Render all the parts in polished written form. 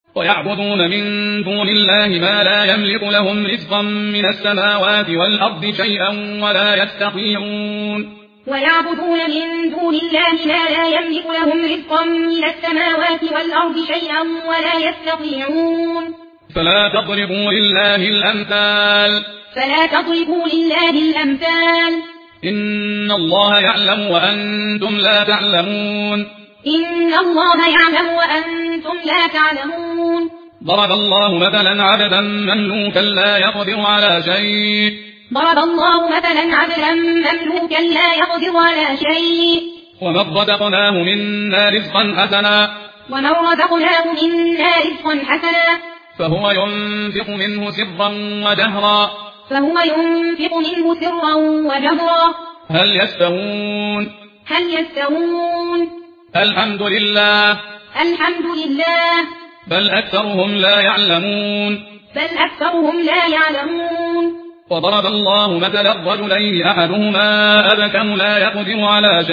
ويعبدون من دون الله ما لا يملك لهم رزقا من السماوات والأرض شيئا ولا يستطيعون. ويعبدون من دون الله ما لا يملك لهم رزقا من السماوات والأرض شيئا ولا يستطيعون. فلا تضربوا لله الأمثال. إن الله يعلم وأنتم لا تعلمون. ضرب الله مثلا عبدا مملوكا لا يقدر على شيء ومن رزقناه منا رزقا حسنا فهو ينفق منه سرا وجهرا هل يستوون الحمد لله بل أكثرهم لا يعلمون. وضرب الله مثلا الرجلين أحدهما أبكم لا يقدر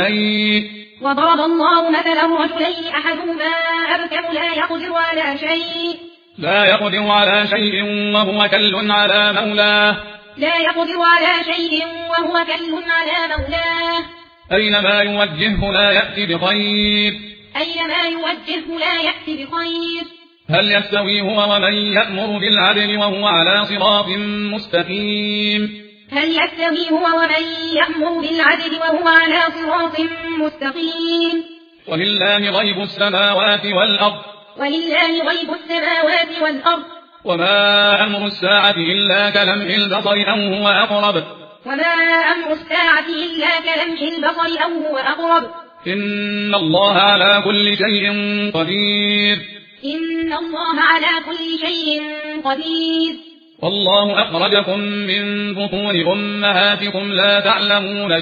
على شيء وهو كل على مولاه أينما يوجهه لا يأتي بخير. هل يستوي هو ومن يأمر بالعدل وهو على صراط مستقيم. ولله غيب السماوات والأرض وما أمر الساعة إلا كلمح البصر أو هو أقرب إن الله على كل شيء قدير. والله أخرجكم من بطون أمهاتكم لا تعلمون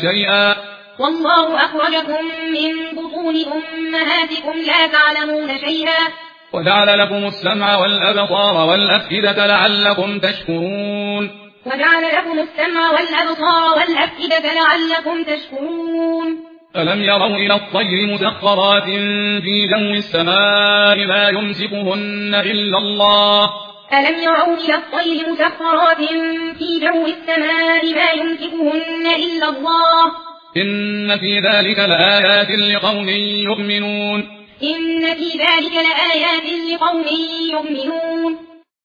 شيئا وجعل لكم السمع والأبصار والأفئدة لعلكم تشكرون. ألم يروا إلى الطير مسخرات في جو السماء ما يمسكهن إلا الله إن في ذلك لآيات لقوم يؤمنون.